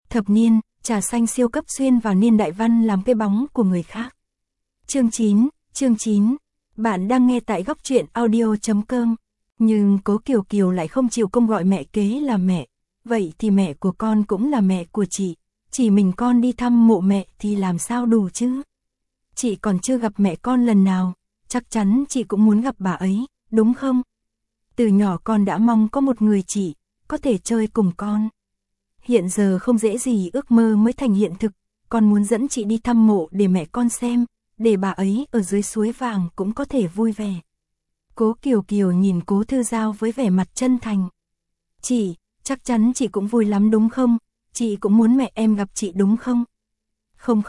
Thập niên, trà xanh siêu cấp xuyên vào niên đại văn làm cái bóng của người khác. Chương 9, bạn đang nghe tại góc truyện audio.com. Nhưng Cố Kiều Kiều lại không chịu công gọi mẹ kế là mẹ. Vậy thì mẹ của con cũng là mẹ của chị. Chỉ mình con đi thăm mộ mẹ thì làm sao đủ chứ? Chị còn chưa gặp mẹ con lần nào, chắc chắn chị cũng muốn gặp bà ấy, đúng không? Từ nhỏ con đã mong có một người chị, có thể chơi cùng con. Hiện giờ không dễ gì ước mơ mới thành hiện thực, con muốn dẫn chị đi thăm mộ để mẹ con xem, để bà ấy ở dưới suối vàng cũng có thể vui vẻ. Cố Kiều Kiều nhìn Cố Thư Giao với vẻ mặt chân thành. Chị, chắc chắn chị cũng vui lắm đúng không? Chị cũng muốn mẹ em gặp chị đúng không? Không,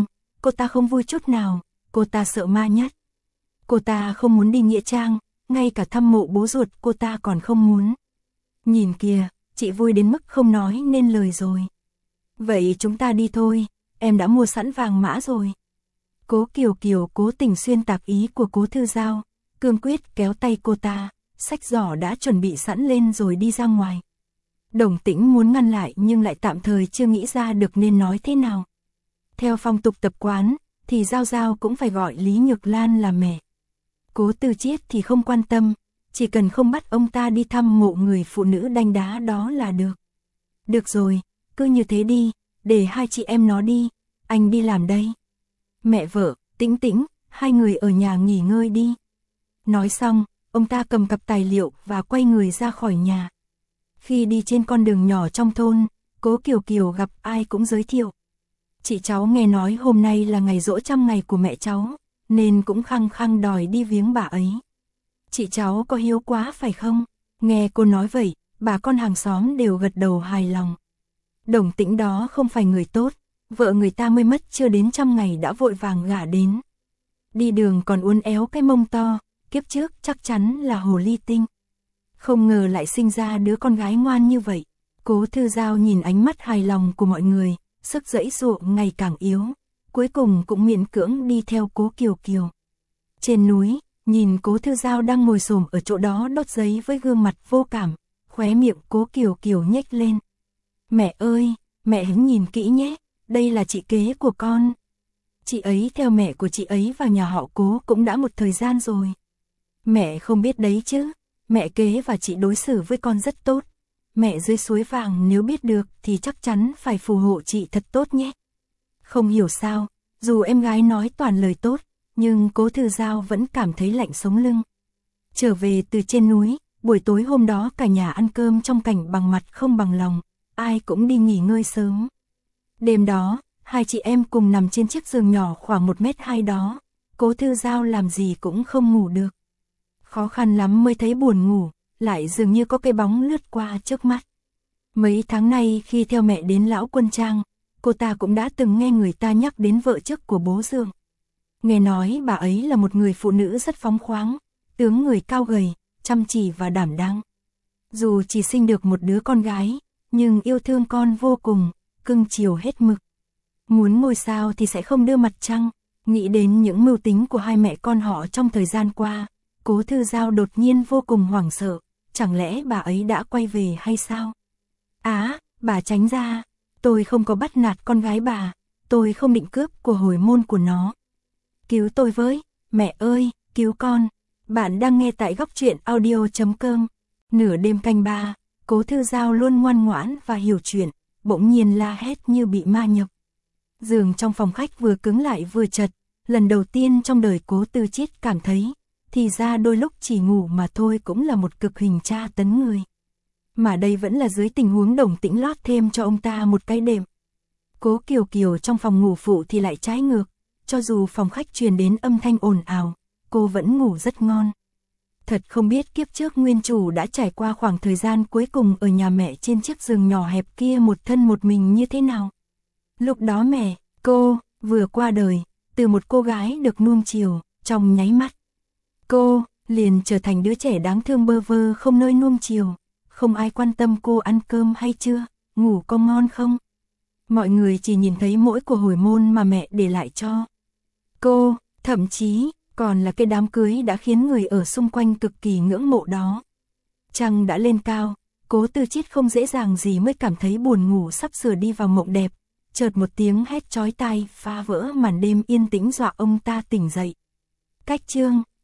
cô ta không vui chút nào, cô ta sợ ma nhất. Cô ta không muốn đi nghĩa trang, ngay cả thăm mộ bố ruột cô ta còn không muốn. Nhìn kìa, chị vui đến mức không nói nên lời rồi. Vậy chúng ta đi thôi, em đã mua sẵn vàng mã rồi. Cố Kiều Kiều cố tình xuyên tạc ý của Cố Thư Giao, cương quyết kéo tay cô ta, xách giỏ đã chuẩn bị sẵn lên rồi đi ra ngoài. Đồng Tĩnh muốn ngăn lại nhưng lại tạm thời chưa nghĩ ra được nên nói thế nào. Theo phong tục tập quán, thì Giao Giao cũng phải gọi Lý Nhược Lan là mẹ. Cố Tư Chiết thì không quan tâm, chỉ cần không bắt ông ta đi thăm mộ người phụ nữ đanh đá đó là được. Được rồi, cứ như thế đi, để hai chị em nó đi, anh đi làm đây. Mẹ vợ, Tĩnh Tĩnh, hai người ở nhà nghỉ ngơi đi. Nói xong, ông ta cầm cặp tài liệu và quay người ra khỏi nhà. Khi đi trên con đường nhỏ trong thôn, Cố Kiều Kiều gặp ai cũng giới thiệu. Chị cháu nghe nói hôm nay là ngày giỗ 100 ngày của mẹ cháu, nên cũng khăng khăng đòi đi viếng bà ấy. Chị cháu có hiếu quá phải không? Nghe cô nói vậy, bà con hàng xóm đều gật đầu hài lòng. Đồng Tĩnh đó không phải người tốt, vợ người ta mới mất chưa đến 100 ngày đã vội vàng gả đến. Đi đường còn uốn éo cái mông to, kiếp trước chắc chắn là hồ ly tinh. Không ngờ lại sinh ra đứa con gái ngoan như vậy. Cố Thư Giao nhìn ánh mắt hài lòng của mọi người, sức giãy giụa ngày càng yếu, cuối cùng cũng miễn cưỡng đi theo Cố Kiều Kiều. Trên núi, nhìn Cố Thư Giao đang ngồi xổm ở chỗ đó đốt giấy với gương mặt vô cảm, khóe miệng Cố Kiều Kiều nhếch lên. Mẹ ơi, mẹ hãy nhìn kỹ nhé, đây là chị kế của con. Chị ấy theo mẹ của chị ấy vào nhà họ Cố cũng đã một thời gian rồi. Mẹ không biết đấy chứ, mẹ kế và chị đối xử với con rất tốt. Mẹ dưới suối vàng nếu biết được thì chắc chắn phải phù hộ chị thật tốt nhé. Không hiểu sao, dù em gái nói toàn lời tốt, nhưng Cố Thư Giao vẫn cảm thấy lạnh sống lưng. Trở về từ trên núi, buổi tối hôm đó cả nhà ăn cơm trong cảnh bằng mặt không bằng lòng, ai cũng đi nghỉ ngơi sớm. Đêm đó, hai chị em cùng nằm trên chiếc giường nhỏ khoảng 1m2 đó, Cố Thư Giao làm gì cũng không ngủ được. Khó khăn lắm mới thấy buồn ngủ, lại dường như có cái bóng lướt qua trước mắt. Mấy tháng nay khi theo mẹ đến Lão Quân Trang, cô ta cũng đã từng nghe người ta nhắc đến vợ trước của bố Dương. Nghe nói bà ấy là một người phụ nữ rất phóng khoáng, tướng người cao gầy, chăm chỉ và đảm đang. Dù chỉ sinh được một đứa con gái, nhưng yêu thương con vô cùng, cưng chiều hết mực. Muốn ngôi sao thì sẽ không đưa mặt trăng, nghĩ đến những mưu tính của hai mẹ con họ trong thời gian qua, Cố Thư Giao đột nhiên vô cùng hoảng sợ, chẳng lẽ bà ấy đã quay về hay sao? Bà tránh ra, tôi không có bắt nạt con gái bà, tôi không định cướp của hồi môn của nó. Cứu tôi với, mẹ ơi, cứu con. Bạn đang nghe tại góc truyện audio.com. Nửa đêm canh 3, Cố Thư Giao luôn ngoan ngoãn và hiểu chuyện, bỗng nhiên la hét như bị ma nhập. Giường trong phòng khách vừa cứng lại vừa chật, lần đầu tiên trong đời Cố Tư Chiết cảm thấy, thì ra đôi lúc chỉ ngủ mà thôi cũng là một cực hình tra tấn người. Mà đây vẫn là dưới tình huống Đồng Tĩnh lót thêm cho ông ta một cái đệm. Cố Kiều Kiều trong phòng ngủ phụ thì lại trái ngược, cho dù phòng khách truyền đến âm thanh ồn ào, cô vẫn ngủ rất ngon. Thật không biết kiếp trước nguyên chủ đã trải qua khoảng thời gian cuối cùng ở nhà mẹ trên chiếc giường nhỏ hẹp kia một thân một mình như thế nào. Lúc đó cô, vừa qua đời, từ một cô gái được nuông chiều, trong nháy mắt. Cô, liền trở thành đứa trẻ đáng thương bơ vơ không nơi nuông chiều, không ai quan tâm cô ăn cơm hay chưa, ngủ có ngon không. Mọi người chỉ nhìn thấy mỗi của hồi môn mà mẹ để lại cho cô, thậm chí còn là cái đám cưới đã khiến người ở xung quanh cực kỳ ngưỡng mộ đó. Trăng đã lên cao, Cố Tư Chít không dễ dàng gì mới cảm thấy buồn ngủ sắp sửa đi vào mộng đẹp, chợt một tiếng hét chói tai phá vỡ màn đêm yên tĩnh dọa ông ta tỉnh dậy. Cách chương